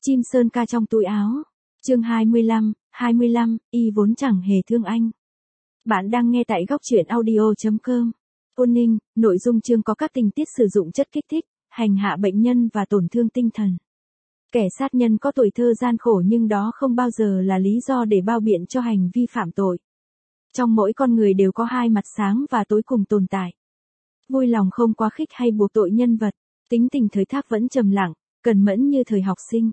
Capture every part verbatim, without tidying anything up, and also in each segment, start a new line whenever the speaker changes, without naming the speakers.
Chim sơn ca trong túi áo. Chương hai mươi lăm, hai mươi lăm, y vốn chẳng hề thương anh. Bạn đang nghe tại góc truyện audio chấm com. Ôn Ninh, nội dung chương có các tình tiết sử dụng chất kích thích, hành hạ bệnh nhân và tổn thương tinh thần. Kẻ sát nhân có tuổi thơ gian khổ nhưng đó không bao giờ là lý do để bao biện cho hành vi phạm tội. Trong mỗi con người đều có hai mặt sáng và tối cùng tồn tại. Vui lòng không quá khích hay buộc tội nhân vật, tính tình Thời Thác vẫn trầm lặng, cẩn mẫn như thời học sinh.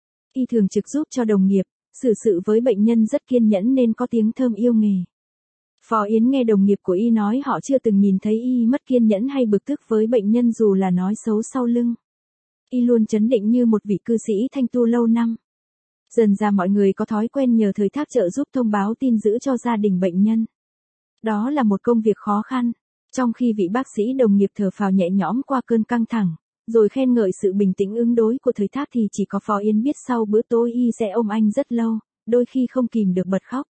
Y thường trực giúp cho đồng nghiệp, xử sự với bệnh nhân rất kiên nhẫn nên có tiếng thơm yêu nghề. Phó Yến nghe đồng nghiệp của Y nói họ chưa từng nhìn thấy Y mất kiên nhẫn hay bực tức với bệnh nhân dù là nói xấu sau lưng. Y luôn trấn định như một vị cư sĩ thanh tu lâu năm. Dần ra mọi người có thói quen nhờ Thời Thác trợ giúp thông báo tin dữ cho gia đình bệnh nhân. Đó là một công việc khó khăn, trong khi vị bác sĩ đồng nghiệp thở phào nhẹ nhõm qua cơn căng thẳng, rồi khen ngợi sự bình tĩnh ứng đối của Thời Thác thì chỉ có Phó Yến biết sau bữa tối Y sẽ ôm anh rất lâu, đôi khi không kìm được bật khóc.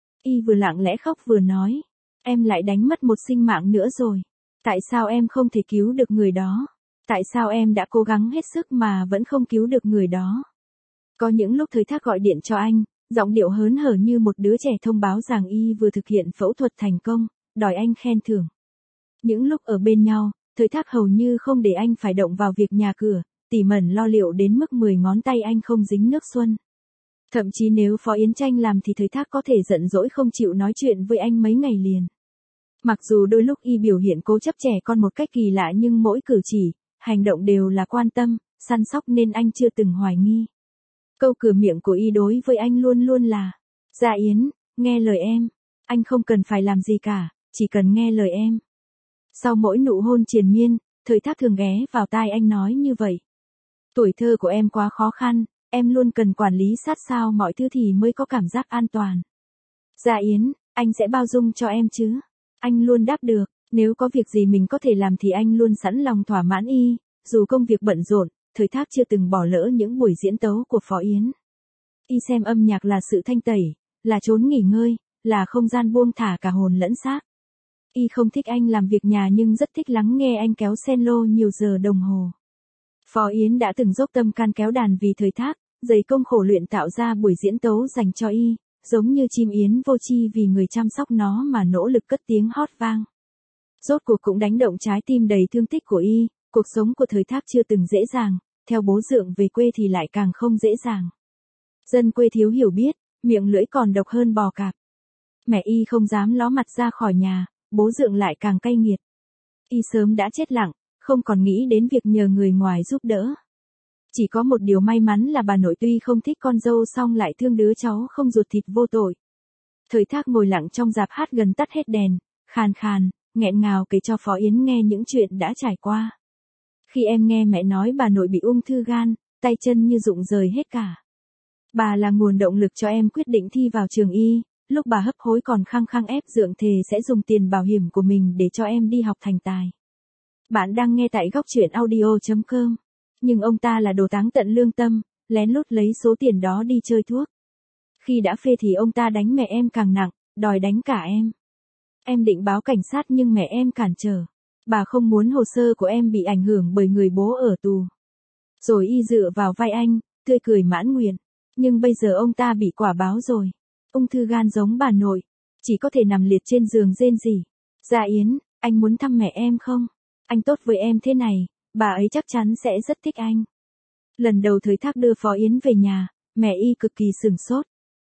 Y vừa lặng lẽ khóc vừa nói, em lại đánh mất một sinh mạng nữa rồi. Tại sao em không thể cứu được người đó? Tại sao em đã cố gắng hết sức mà vẫn không cứu được người đó? Có những lúc Thời Thác gọi điện cho anh, giọng điệu hớn hở như một đứa trẻ thông báo rằng Y vừa thực hiện phẫu thuật thành công, đòi anh khen thưởng. Những lúc ở bên nhau, Thời Thác hầu như không để anh phải động vào việc nhà cửa, tỉ mẩn lo liệu đến mức mười ngón tay anh không dính nước xuân. Thậm chí nếu Phó Yến Tranh làm thì Thời Thác có thể giận dỗi không chịu nói chuyện với anh mấy ngày liền. Mặc dù đôi lúc Y biểu hiện cố chấp trẻ con một cách kỳ lạ nhưng mỗi cử chỉ, hành động đều là quan tâm, săn sóc nên anh chưa từng hoài nghi. Câu cửa miệng của Y đối với anh luôn luôn là, Dạ Yến, nghe lời em, anh không cần phải làm gì cả, chỉ cần nghe lời em. Sau mỗi nụ hôn triền miên, Thời Thác thường ghé vào tai anh nói như vậy. Tuổi thơ của em quá khó khăn, em luôn cần quản lý sát sao mọi thứ thì mới có cảm giác an toàn. Dạ Yến, anh sẽ bao dung cho em chứ. Anh luôn đáp được, nếu có việc gì mình có thể làm thì anh luôn sẵn lòng thỏa mãn Y, dù công việc bận rộn, Thời Thác chưa từng bỏ lỡ những buổi diễn tấu của Phó Yến. Y xem âm nhạc là sự thanh tẩy, là chốn nghỉ ngơi, là không gian buông thả cả hồn lẫn xác. Y không thích anh làm việc nhà nhưng rất thích lắng nghe anh kéo cello nhiều giờ đồng hồ. Phó Yến đã từng dốc tâm can kéo đàn vì Thời Thác, dày công khổ luyện tạo ra buổi diễn tấu dành cho Y, giống như chim yến vô tri vì người chăm sóc nó mà nỗ lực cất tiếng hót vang. Rốt cuộc cũng đánh động trái tim đầy thương tích của Y, cuộc sống của Thời Thác chưa từng dễ dàng, theo bố dượng về quê thì lại càng không dễ dàng. Dân quê thiếu hiểu biết, miệng lưỡi còn độc hơn bò cạp. Mẹ Y không dám ló mặt ra khỏi nhà, bố dượng lại càng cay nghiệt. Y sớm đã chết lặng, không còn nghĩ đến việc nhờ người ngoài giúp đỡ. Chỉ có một điều may mắn là bà nội tuy không thích con dâu song lại thương đứa cháu không ruột thịt vô tội. Thời Thác ngồi lặng trong rạp hát gần tắt hết đèn, khàn khàn, nghẹn ngào kể cho Phó Yến nghe những chuyện đã trải qua. Khi em nghe mẹ nói bà nội bị ung thư gan, tay chân như rụng rời hết cả. Bà là nguồn động lực cho em quyết định thi vào trường y, lúc bà hấp hối còn khăng khăng ép dượng thề sẽ dùng tiền bảo hiểm của mình để cho em đi học thành tài. Bạn đang nghe tại góc truyện audio chấm com. Nhưng ông ta là đồ táng tận lương tâm, lén lút lấy số tiền đó đi chơi thuốc. Khi đã phê thì ông ta đánh mẹ em càng nặng, đòi đánh cả em. Em định báo cảnh sát nhưng mẹ em cản trở. Bà không muốn hồ sơ của em bị ảnh hưởng bởi người bố ở tù. Rồi Y dựa vào vai anh, tươi cười mãn nguyện. Nhưng bây giờ ông ta bị quả báo rồi. Ung thư gan giống bà nội, chỉ có thể nằm liệt trên giường rên rỉ. Dạ Yến, anh muốn thăm mẹ em không? Anh tốt với em thế này, bà ấy chắc chắn sẽ rất thích anh. Lần đầu Thời Thác đưa Phó Yến về nhà, mẹ Y cực kỳ sửng sốt.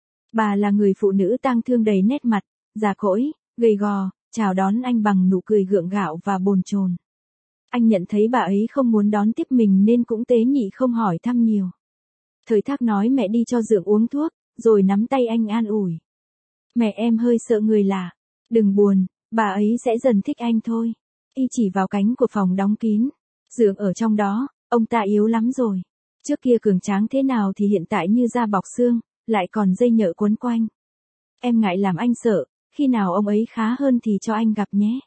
Bà là người phụ nữ tang thương đầy nét mặt, già cỗi, gầy gò, chào đón anh bằng nụ cười gượng gạo và bồn chồn. Anh nhận thấy bà ấy không muốn đón tiếp mình nên cũng tế nhị không hỏi thăm nhiều. Thời Thác nói mẹ đi cho dượng uống thuốc, rồi nắm tay anh an ủi. Mẹ em hơi sợ người lạ, đừng buồn, bà ấy sẽ dần thích anh thôi. Y chỉ vào cánh của phòng đóng kín. Dượng ở trong đó, ông ta yếu lắm rồi. Trước kia cường tráng thế nào thì hiện tại như da bọc xương, lại còn dây nhợ quấn quanh. Em ngại làm anh sợ, khi nào ông ấy khá hơn thì cho anh gặp nhé.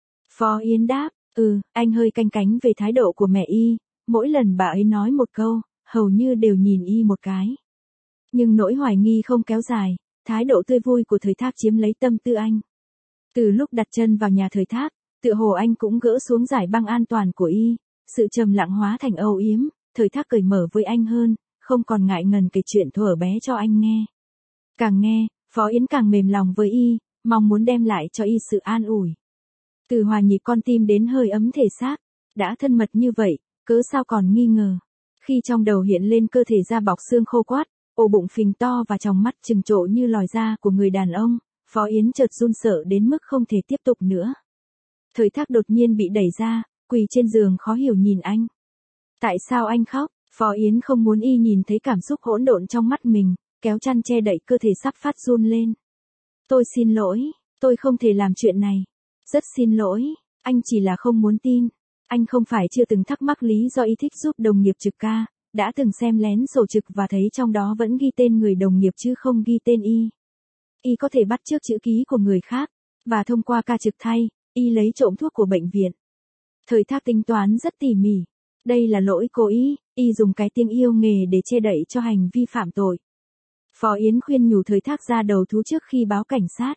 Phó Yến đáp, ừ, anh hơi canh cánh về thái độ của mẹ Y, mỗi lần bà ấy nói một câu, hầu như đều nhìn Y một cái. Nhưng nỗi hoài nghi không kéo dài, thái độ tươi vui của Thời Thác chiếm lấy tâm tư anh. Từ lúc đặt chân vào nhà Thời Thác, tựa hồ anh cũng gỡ xuống giải băng an toàn của Y, sự trầm lặng hóa thành âu yếm, Thời Thác cởi mở với anh hơn, không còn ngại ngần kể chuyện thuở bé cho anh nghe. Càng nghe, Phó Yến càng mềm lòng với y, mong muốn đem lại cho y sự an ủi. Từ hòa nhịp con tim đến hơi ấm thể xác, đã thân mật như vậy, cớ sao còn nghi ngờ. Khi trong đầu hiện lên cơ thể da bọc xương khô quát, ổ bụng phình to và tròng mắt trừng trộ như lòi da của người đàn ông, Phó Yến chợt run sợ đến mức không thể tiếp tục nữa. Thời Thác đột nhiên bị đẩy ra, quỳ trên giường khó hiểu nhìn anh. Tại sao anh khóc? Phó Yến không muốn y nhìn thấy cảm xúc hỗn độn trong mắt mình, kéo chăn che đậy cơ thể sắp phát run lên. Tôi xin lỗi, tôi không thể làm chuyện này. Rất xin lỗi, anh chỉ là không muốn tin. Anh không phải chưa từng thắc mắc lý do y thích giúp đồng nghiệp trực ca, đã từng xem lén sổ trực và thấy trong đó vẫn ghi tên người đồng nghiệp chứ không ghi tên y. Y có thể bắt chước chữ ký của người khác, và thông qua ca trực thay, y lấy trộm thuốc của bệnh viện. Thời Thác tính toán rất tỉ mỉ. Đây là lỗi cố ý, y dùng cái tiếng yêu nghề để che đậy cho hành vi phạm tội. Phó Yến khuyên nhủ Thời Thác ra đầu thú trước khi báo cảnh sát.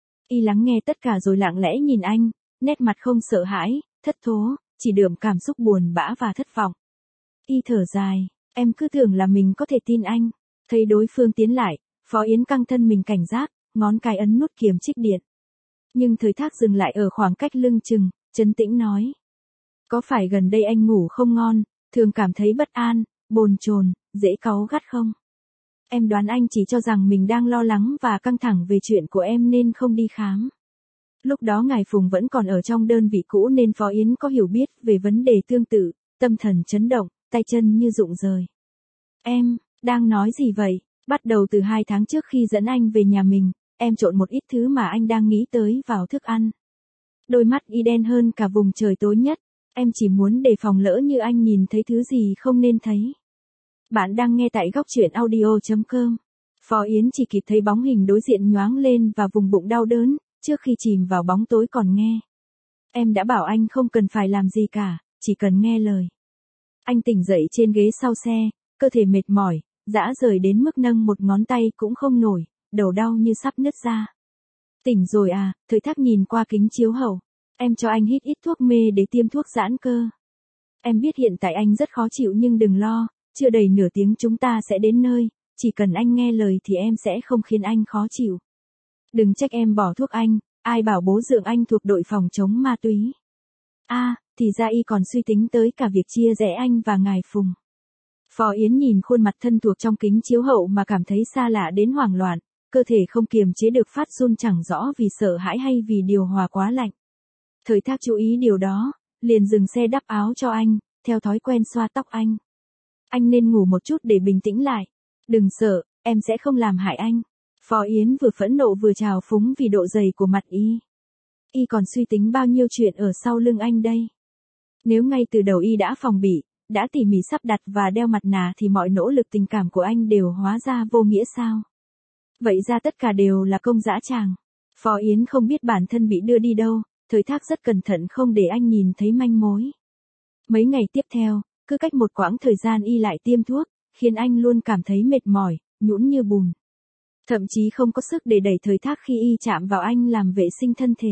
Y lắng nghe tất cả rồi lặng lẽ nhìn anh, nét mặt không sợ hãi, thất thố, chỉ đượm cảm xúc buồn bã và thất vọng. Y thở dài, em cứ tưởng là mình có thể tin anh. Thấy đối phương tiến lại, Phó Yến căng thân mình cảnh giác, ngón cái ấn nút kiềm trích điện. Nhưng Thời Thác dừng lại ở khoảng cách lưng chừng, trấn tĩnh nói. Có phải gần đây anh ngủ không ngon, thường cảm thấy bất an, bồn chồn, dễ cáu gắt không? Em đoán anh chỉ cho rằng mình đang lo lắng và căng thẳng về chuyện của em nên không đi khám. Lúc đó ngài Phùng vẫn còn ở trong đơn vị cũ nên Phó Yến có hiểu biết về vấn đề tương tự, tâm thần chấn động, tay chân như rụng rời. Em, đang nói gì vậy? Bắt đầu từ hai tháng trước khi dẫn anh về nhà mình, em trộn một ít thứ mà anh đang nghĩ tới vào thức ăn. Đôi mắt y đen hơn cả vùng trời tối nhất, em chỉ muốn đề phòng lỡ như anh nhìn thấy thứ gì không nên thấy. Bạn đang nghe tại góc truyện audio chấm com. Phó Yến chỉ kịp thấy bóng hình đối diện nhoáng lên và vùng bụng đau đớn, trước khi chìm vào bóng tối còn nghe. Em đã bảo anh không cần phải làm gì cả, chỉ cần nghe lời. Anh tỉnh dậy trên ghế sau xe, cơ thể mệt mỏi, rã rời đến mức nâng một ngón tay cũng không nổi, đầu đau như sắp nứt ra. Tỉnh rồi à? Thời Thác nhìn qua kính chiếu hậu. Em cho anh hít ít thuốc mê để tiêm thuốc giãn cơ. Em biết hiện tại anh rất khó chịu nhưng đừng lo, chưa đầy nửa tiếng chúng ta sẽ đến nơi, chỉ cần anh nghe lời thì em sẽ không khiến anh khó chịu. Đừng trách em bỏ thuốc anh, ai bảo bố dượng anh thuộc đội phòng chống ma túy. A, à, thì ra y còn suy tính tới cả việc chia rẽ anh và ngài Phùng. Phó Yến nhìn khuôn mặt thân thuộc trong kính chiếu hậu mà cảm thấy xa lạ đến hoảng loạn, cơ thể không kiềm chế được phát run chẳng rõ vì sợ hãi hay vì điều hòa quá lạnh. Thời Thác chú ý điều đó, liền dừng xe đắp áo cho anh, theo thói quen xoa tóc anh. Anh nên ngủ một chút để bình tĩnh lại. Đừng sợ, em sẽ không làm hại anh. Phó Yến vừa phẫn nộ vừa trào phúng vì độ dày của mặt y. Y còn suy tính bao nhiêu chuyện ở sau lưng anh đây. Nếu ngay từ đầu y đã phòng bị, đã tỉ mỉ sắp đặt và đeo mặt nạ thì mọi nỗ lực tình cảm của anh đều hóa ra vô nghĩa sao? Vậy ra tất cả đều là công dã tràng. Phó Yến không biết bản thân bị đưa đi đâu, Thời Thác rất cẩn thận không để anh nhìn thấy manh mối. Mấy ngày tiếp theo, cứ cách một quãng thời gian y lại tiêm thuốc, khiến anh luôn cảm thấy mệt mỏi, nhũn như bùn. Thậm chí không có sức để đẩy Thời Thác khi y chạm vào anh làm vệ sinh thân thể.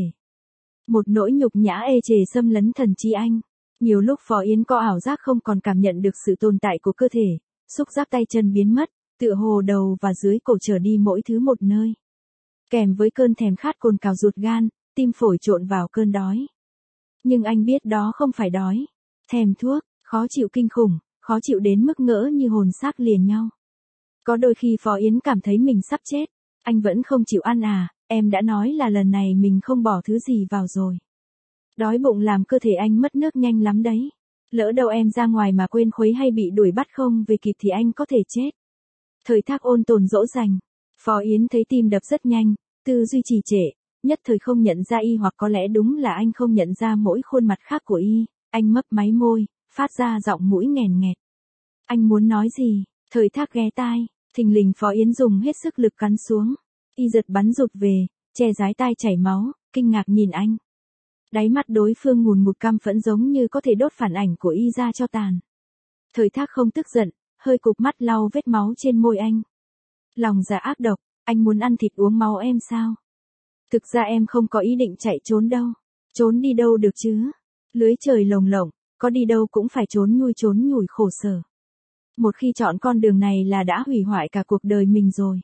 Một nỗi nhục nhã ê chề xâm lấn thần trí anh. Nhiều lúc Phó Yến có ảo giác không còn cảm nhận được sự tồn tại của cơ thể, xúc giác tay chân biến mất, tựa hồ đầu và dưới cổ trở đi mỗi thứ một nơi. Kèm với cơn thèm khát cồn cào ruột gan, tim phổi trộn vào cơn đói. Nhưng anh biết đó không phải đói. Thèm thuốc, khó chịu kinh khủng, khó chịu đến mức ngỡ như hồn xác liền nhau. Có đôi khi Phó Yến cảm thấy mình sắp chết. Anh vẫn không chịu ăn à, em đã nói là lần này mình không bỏ thứ gì vào rồi. Đói bụng làm cơ thể anh mất nước nhanh lắm đấy. Lỡ đâu em ra ngoài mà quên khuấy hay bị đuổi bắt không về kịp thì anh có thể chết. Thời Thác ôn tồn dỗ dành. Phó Yến thấy tim đập rất nhanh, tư duy trì trệ, nhất thời không nhận ra y hoặc có lẽ đúng là anh không nhận ra mỗi khuôn mặt khác của y. Anh mấp máy môi, phát ra giọng mũi nghèn nghẹt. Anh muốn nói gì? Thời Thác ghé tai, thình lình Phó Yến dùng hết sức lực cắn xuống. Y giật bắn rụt về, che dái tai chảy máu, kinh ngạc nhìn anh. Đáy mắt đối phương ngùn ngụt căm phẫn giống như có thể đốt phản ảnh của y ra cho tàn. Thời Thác không tức giận, hơi cụp mắt lau vết máu trên môi anh. Lòng dạ ác độc, anh muốn ăn thịt uống máu em sao? Thực ra em không có ý định chạy trốn đâu. Trốn đi đâu được chứ? Lưới trời lồng lộng, có đi đâu cũng phải trốn nhui trốn nhủi khổ sở. Một khi chọn con đường này là đã hủy hoại cả cuộc đời mình rồi.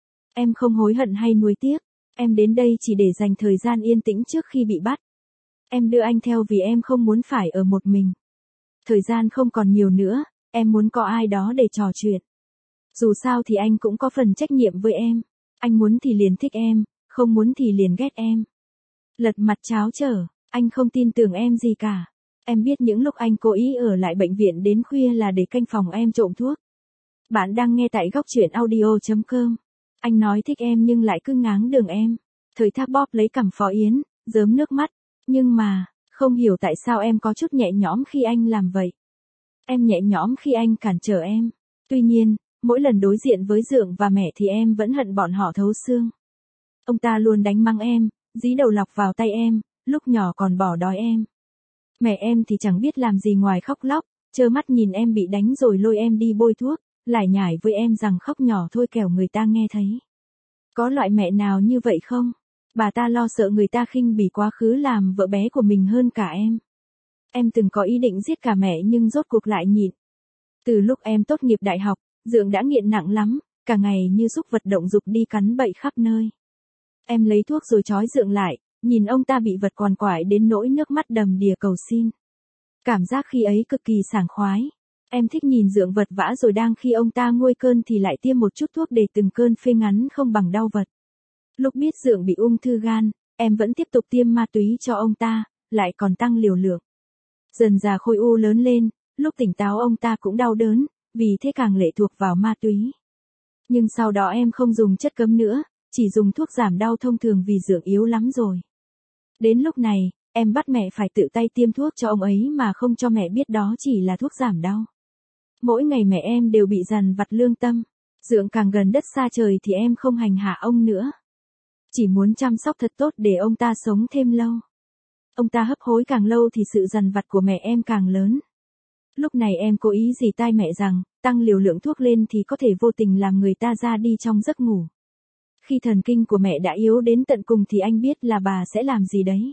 Em không hối hận hay nuối tiếc. Em đến đây chỉ để dành thời gian yên tĩnh trước khi bị bắt. Em đưa anh theo vì em không muốn phải ở một mình. Thời gian không còn nhiều nữa, em muốn có ai đó để trò chuyện. Dù sao thì anh cũng có phần trách nhiệm với em. Anh muốn thì liền thích em, không muốn thì liền ghét em. Lật mặt tráo trở, anh không tin tưởng em gì cả. Em biết những lúc anh cố ý ở lại bệnh viện đến khuya là để canh phòng em trộm thuốc. Bạn đang nghe tại góc truyện audio chấm com. Anh nói thích em nhưng lại cứ ngáng đường em. Thời Thác bóp lấy cằm Phó Yến, rớm nước mắt. Nhưng mà, không hiểu tại sao em có chút nhẹ nhõm khi anh làm vậy. Em nhẹ nhõm khi anh cản trở em. Tuy nhiên, mỗi lần đối diện với Dượng và mẹ thì em vẫn hận bọn họ thấu xương. Ông ta luôn đánh mắng em, dí đầu lọc vào tay em, lúc nhỏ còn bỏ đói em. Mẹ em thì chẳng biết làm gì ngoài khóc lóc, trơ mắt nhìn em bị đánh rồi lôi em đi bôi thuốc, lải nhải với em rằng khóc nhỏ thôi kẻo người ta nghe thấy. Có loại mẹ nào như vậy không? Bà ta lo sợ người ta khinh bỉ quá khứ làm vợ bé của mình hơn cả em. Em từng có ý định giết cả mẹ nhưng rốt cuộc lại nhịn. Từ lúc em tốt nghiệp đại học, Dượng đã nghiện nặng lắm, cả ngày như súc vật động dục đi cắn bậy khắp nơi. Em lấy thuốc rồi trói Dượng lại, nhìn ông ta bị vật quằn quại đến nỗi nước mắt đầm đìa cầu xin. Cảm giác khi ấy cực kỳ sảng khoái. Em thích nhìn Dượng vật vã rồi đang khi ông ta nguôi cơn thì lại tiêm một chút thuốc để từng cơn phê ngắn không bằng đau vật. Lúc biết Dượng bị ung thư gan, em vẫn tiếp tục tiêm ma túy cho ông ta, lại còn tăng liều lượng. Dần dà khối u lớn lên, lúc tỉnh táo ông ta cũng đau đớn, vì thế càng lệ thuộc vào ma túy. Nhưng sau đó em không dùng chất cấm nữa, chỉ dùng thuốc giảm đau thông thường vì Dượng yếu lắm rồi. Đến lúc này, em bắt mẹ phải tự tay tiêm thuốc cho ông ấy mà không cho mẹ biết đó chỉ là thuốc giảm đau. Mỗi ngày mẹ em đều bị dằn vặt lương tâm. Dượng càng gần đất xa trời thì em không hành hạ ông nữa. Chỉ muốn chăm sóc thật tốt để ông ta sống thêm lâu. Ông ta hấp hối càng lâu thì sự dằn vặt của mẹ em càng lớn. Lúc này em cố ý dì tai mẹ rằng, tăng liều lượng thuốc lên thì có thể vô tình làm người ta ra đi trong giấc ngủ. Khi thần kinh của mẹ đã yếu đến tận cùng thì anh biết là bà sẽ làm gì đấy.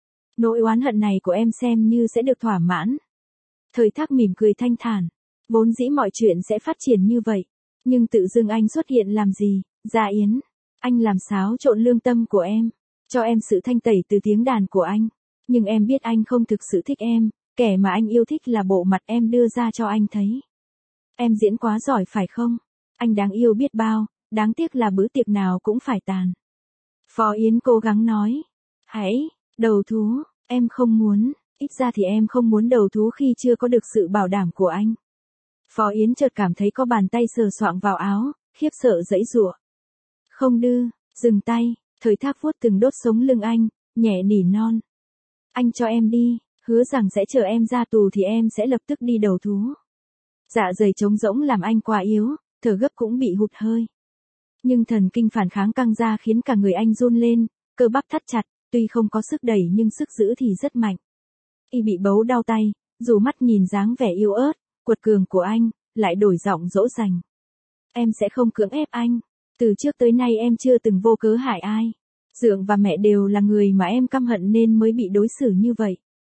Nỗi oán hận này của em xem như sẽ được thỏa mãn. Thời Thác mỉm cười thanh thản. Vốn dĩ mọi chuyện sẽ phát triển như vậy. Nhưng tự dưng anh xuất hiện làm gì, Gia Yến. Anh làm xáo trộn lương tâm của em. Cho em sự thanh tẩy từ tiếng đàn của anh. Nhưng em biết anh không thực sự thích em. Kẻ mà anh yêu thích là bộ mặt em đưa ra cho anh thấy. Em diễn quá giỏi phải không? Anh đáng yêu biết bao, đáng tiếc là bữa tiệc nào cũng phải tàn. Phó Yến cố gắng nói. Hãy, đầu thú, em không muốn, ít ra thì em không muốn đầu thú khi chưa có được sự bảo đảm của anh. Phó Yến chợt cảm thấy có bàn tay sờ soạng vào áo, khiếp sợ giãy giụa. Không đưa, dừng tay, Thời Thác vuốt từng đốt sống lưng anh, nhẹ nỉ non. Anh cho em đi, hứa rằng sẽ chờ em ra tù thì em sẽ lập tức đi đầu thú. Dạ dày trống rỗng làm anh quá yếu, thở gấp cũng bị hụt hơi. Nhưng thần kinh phản kháng căng ra khiến cả người anh run lên, cơ bắp thắt chặt, tuy không có sức đẩy nhưng sức giữ thì rất mạnh. Y bị bấu đau tay, dù mắt nhìn dáng vẻ yếu ớt, quật cường của anh, lại đổi giọng dỗ dành. Em sẽ không cưỡng ép anh. Từ trước tới nay em chưa từng vô cớ hại ai. Dượng và mẹ đều là người mà em căm hận nên mới bị đối xử như vậy.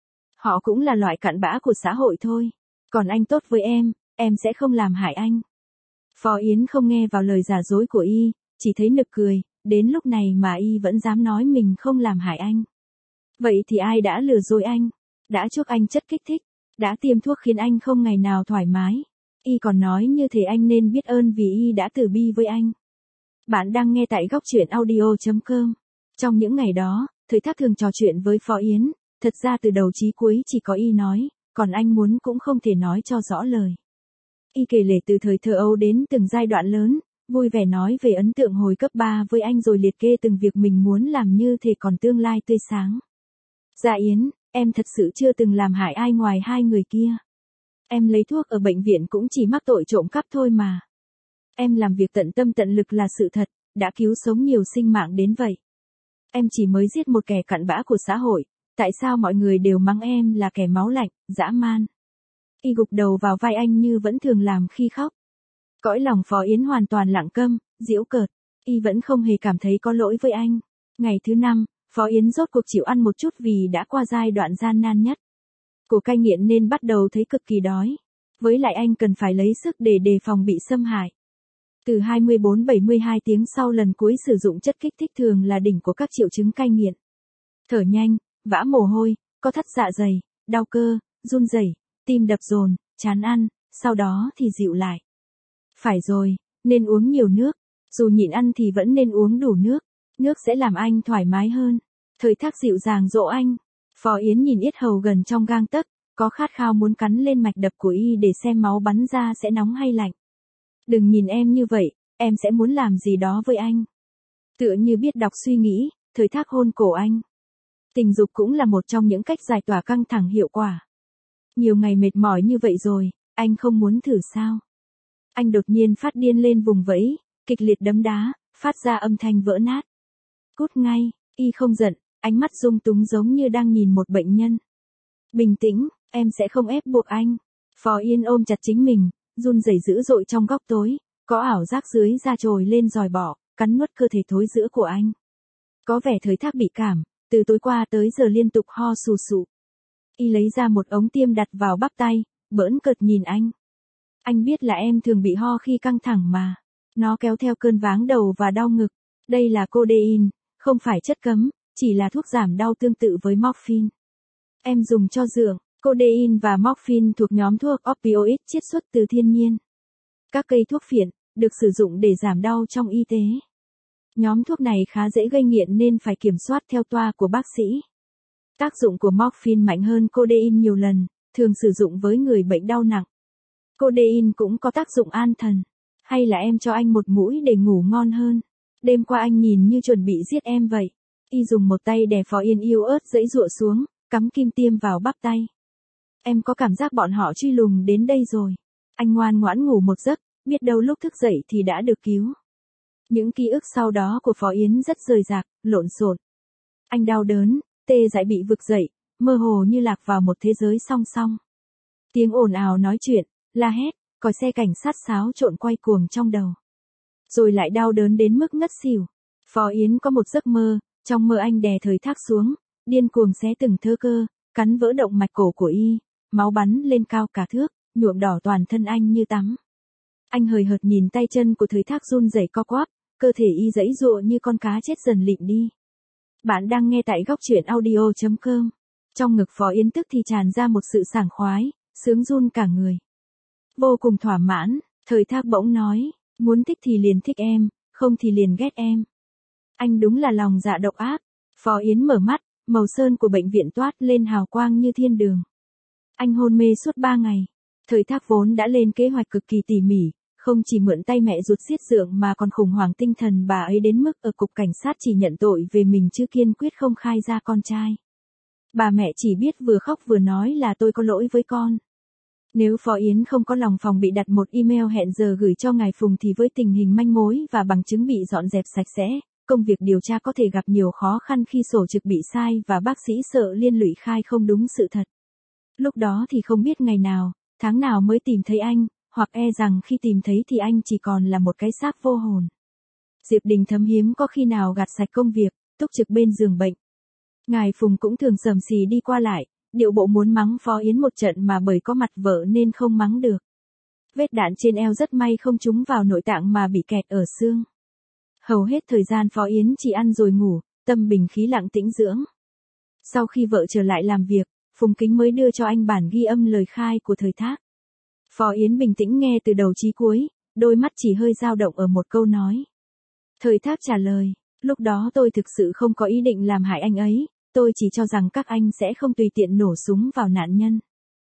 Họ cũng là loại cặn bã của xã hội thôi. Còn anh tốt với em, em sẽ không làm hại anh. Phó Yến không nghe vào lời giả dối của Y, chỉ thấy nực cười, đến lúc này mà Y vẫn dám nói mình không làm hại anh. Vậy thì ai đã lừa dối anh? Đã chuốc anh chất kích thích, đã tiêm thuốc khiến anh không ngày nào thoải mái. Y còn nói như thế anh nên biết ơn vì Y đã từ bi với anh. Bạn đang nghe tại góc truyện audio chấm com. Trong những ngày đó, Thời Thác thường trò chuyện với Phó Yến, thật ra từ đầu chí cuối chỉ có Y nói, còn anh muốn cũng không thể nói cho rõ lời. Y kể lể từ thời thơ ấu đến từng giai đoạn lớn, vui vẻ nói về ấn tượng hồi cấp ba với anh rồi liệt kê từng việc mình muốn làm như thể còn tương lai tươi sáng. Dạ Yến, em thật sự chưa từng làm hại ai ngoài hai người kia. Em lấy thuốc ở bệnh viện cũng chỉ mắc tội trộm cắp thôi mà. Em làm việc tận tâm tận lực là sự thật, đã cứu sống nhiều sinh mạng đến vậy. Em chỉ mới giết một kẻ cặn bã của xã hội, tại sao mọi người đều mắng em là kẻ máu lạnh, dã man. Y gục đầu vào vai anh như vẫn thường làm khi khóc. Cõi lòng Phó Yến hoàn toàn lặng câm, giễu cợt, Y vẫn không hề cảm thấy có lỗi với anh. Ngày thứ năm, Phó Yến rốt cuộc chịu ăn một chút vì đã qua giai đoạn gian nan nhất. Cô cai nghiện nên bắt đầu thấy cực kỳ đói. Với lại anh cần phải lấy sức để đề phòng bị xâm hại. Từ hai mươi bốn đến bảy mươi hai tiếng sau lần cuối sử dụng chất kích thích thường là đỉnh của các triệu chứng cai nghiện. Thở nhanh, vã mồ hôi, co thắt dạ dày, đau cơ, run rẩy, tim đập dồn, chán ăn, sau đó thì dịu lại. Phải rồi, nên uống nhiều nước, dù nhịn ăn thì vẫn nên uống đủ nước, nước sẽ làm anh thoải mái hơn. Thời Thác dịu dàng dỗ anh. Phó Yến nhìn yết hầu gần trong gang tấc, có khát khao muốn cắn lên mạch đập của y để xem máu bắn ra sẽ nóng hay lạnh. Đừng nhìn em như vậy, em sẽ muốn làm gì đó với anh. Tựa như biết đọc suy nghĩ, Thời Thác hôn cổ anh. Tình dục cũng là một trong những cách giải tỏa căng thẳng hiệu quả. Nhiều ngày mệt mỏi như vậy rồi, anh không muốn thử sao? Anh đột nhiên phát điên lên vùng vẫy, kịch liệt đấm đá, phát ra âm thanh vỡ nát. Cút ngay, y không giận, ánh mắt dung túng giống như đang nhìn một bệnh nhân. Bình tĩnh, em sẽ không ép buộc anh. Phó Yên ôm chặt chính mình, run rẩy dữ dội trong góc tối, có ảo giác dưới da trồi lên dòi bỏ, cắn nuốt cơ thể thối rữa của anh. Có vẻ Thời Thác bị cảm, từ tối qua tới giờ liên tục ho sù sụ. Y lấy ra một ống tiêm đặt vào bắp tay, bỡn cợt nhìn anh. Anh biết là em thường bị ho khi căng thẳng mà. Nó kéo theo cơn váng đầu và đau ngực. Đây là codeine, không phải chất cấm, chỉ là thuốc giảm đau tương tự với morphine. Em dùng cho dượng, codeine và morphine thuộc nhóm thuốc opioid chiết xuất từ thiên nhiên. Các cây thuốc phiện, được sử dụng để giảm đau trong y tế. Nhóm thuốc này khá dễ gây nghiện nên phải kiểm soát theo toa của bác sĩ. Tác dụng của morphine mạnh hơn codeine nhiều lần, thường sử dụng với người bệnh đau nặng. Codeine cũng có tác dụng an thần. Hay là em cho anh một mũi để ngủ ngon hơn. Đêm qua anh nhìn như chuẩn bị giết em vậy. Y dùng một tay đè Phó Yên yếu ớt giãy giụa xuống, cắm kim tiêm vào bắp tay. Em có cảm giác bọn họ truy lùng đến đây rồi. Anh ngoan ngoãn ngủ một giấc, biết đâu lúc thức dậy thì đã được cứu. Những ký ức sau đó của Phó Yến rất rời rạc, lộn xộn. Anh đau đớn, tê dại bị vực dậy, mơ hồ như lạc vào một thế giới song song. Tiếng ồn ào nói chuyện, la hét, còi xe cảnh sát xáo trộn quay cuồng trong đầu. Rồi lại đau đớn đến mức ngất xỉu. Phó Yến có một giấc mơ, trong mơ anh đè Thời Thác xuống, điên cuồng xé từng thớ cơ, cắn vỡ động mạch cổ của y, máu bắn lên cao cả thước, nhuộm đỏ toàn thân anh như tắm. Anh hời hợt nhìn tay chân của Thời Thác run rẩy co quắp, cơ thể y giãy giụa như con cá chết dần lịm đi. Bạn đang nghe tại góc truyện audio chấm com. Trong ngực Phó Yến tức thì tràn ra một sự sảng khoái, sướng run cả người. Vô cùng thỏa mãn, Thời Thác bỗng nói, muốn thích thì liền thích em, không thì liền ghét em. Anh đúng là lòng dạ độc ác. Phó Yến mở mắt, màu sơn của bệnh viện toát lên hào quang như thiên đường. Anh hôn mê suốt ba ngày. Thời Thác vốn đã lên kế hoạch cực kỳ tỉ mỉ, không chỉ mượn tay mẹ ruột giết dượng mà còn khủng hoảng tinh thần bà ấy đến mức ở cục cảnh sát chỉ nhận tội về mình chứ kiên quyết không khai ra con trai. Bà mẹ chỉ biết vừa khóc vừa nói là tôi có lỗi với con. Nếu Phó Yến không có lòng phòng bị đặt một email hẹn giờ gửi cho ngài Phùng thì với tình hình manh mối và bằng chứng bị dọn dẹp sạch sẽ, công việc điều tra có thể gặp nhiều khó khăn khi sổ trực bị sai và bác sĩ sợ liên lụy khai không đúng sự thật. Lúc đó thì không biết ngày nào, tháng nào mới tìm thấy anh, hoặc e rằng khi tìm thấy thì anh chỉ còn là một cái xác vô hồn. Diệp Đình Thấm hiếm có khi nào gạt sạch công việc, túc trực bên giường bệnh. Ngài Phùng cũng thường sầm xì đi qua lại, điệu bộ muốn mắng Phó Yến một trận mà bởi có mặt vợ nên không mắng được. Vết đạn trên eo rất may không trúng vào nội tạng mà bị kẹt ở xương. Hầu hết thời gian Phó Yến chỉ ăn rồi ngủ, tâm bình khí lặng tĩnh dưỡng. Sau khi vợ trở lại làm việc, Phùng Kính mới đưa cho anh bản ghi âm lời khai của Thời Thác. Phó Yến bình tĩnh nghe từ đầu chí cuối, đôi mắt chỉ hơi dao động ở một câu nói. Thời Thác trả lời, lúc đó tôi thực sự không có ý định làm hại anh ấy, tôi chỉ cho rằng các anh sẽ không tùy tiện nổ súng vào nạn nhân.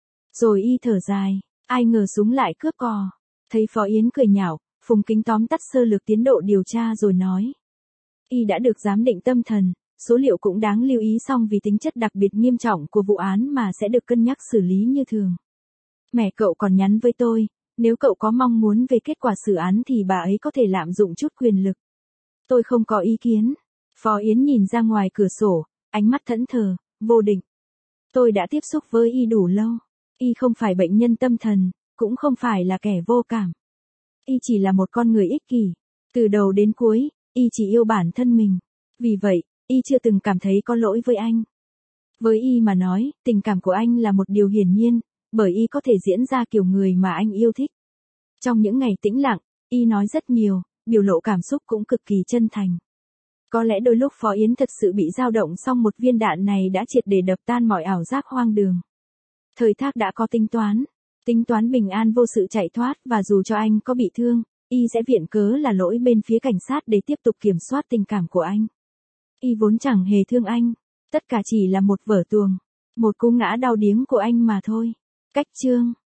Rồi y thở dài, ai ngờ súng lại cướp cò. Thấy Phó Yến cười nhạo, Phùng Kính tóm tắt sơ lược tiến độ điều tra rồi nói. Y đã được giám định tâm thần, số liệu cũng đáng lưu ý song vì tính chất đặc biệt nghiêm trọng của vụ án mà sẽ được cân nhắc xử lý như thường. Mẹ cậu còn nhắn với tôi, nếu cậu có mong muốn về kết quả xử án thì bà ấy có thể lạm dụng chút quyền lực. Tôi không có ý kiến. Phó Yến nhìn ra ngoài cửa sổ, ánh mắt thẫn thờ, vô định. Tôi đã tiếp xúc với y đủ lâu. Y không phải bệnh nhân tâm thần, cũng không phải là kẻ vô cảm. Y chỉ là một con người ích kỷ. Từ đầu đến cuối, y chỉ yêu bản thân mình. Vì vậy, y chưa từng cảm thấy có lỗi với anh. Với y mà nói, tình cảm của anh là một điều hiển nhiên, bởi y có thể diễn ra kiểu người mà anh yêu thích. Trong những ngày tĩnh lặng, y nói rất nhiều, biểu lộ cảm xúc cũng cực kỳ chân thành. Có lẽ đôi lúc Phó Yến thật sự bị dao động, song một viên đạn này đã triệt để đập tan mọi ảo giác hoang đường. Thời Thác đã có tính toán, tính toán bình an vô sự chạy thoát, và dù cho anh có bị thương, y sẽ viện cớ là lỗi bên phía cảnh sát để tiếp tục kiểm soát tình cảm của anh. Y vốn chẳng hề thương anh, tất cả chỉ là một vở tuồng, một cú ngã đau điếng của anh mà thôi. Cách chương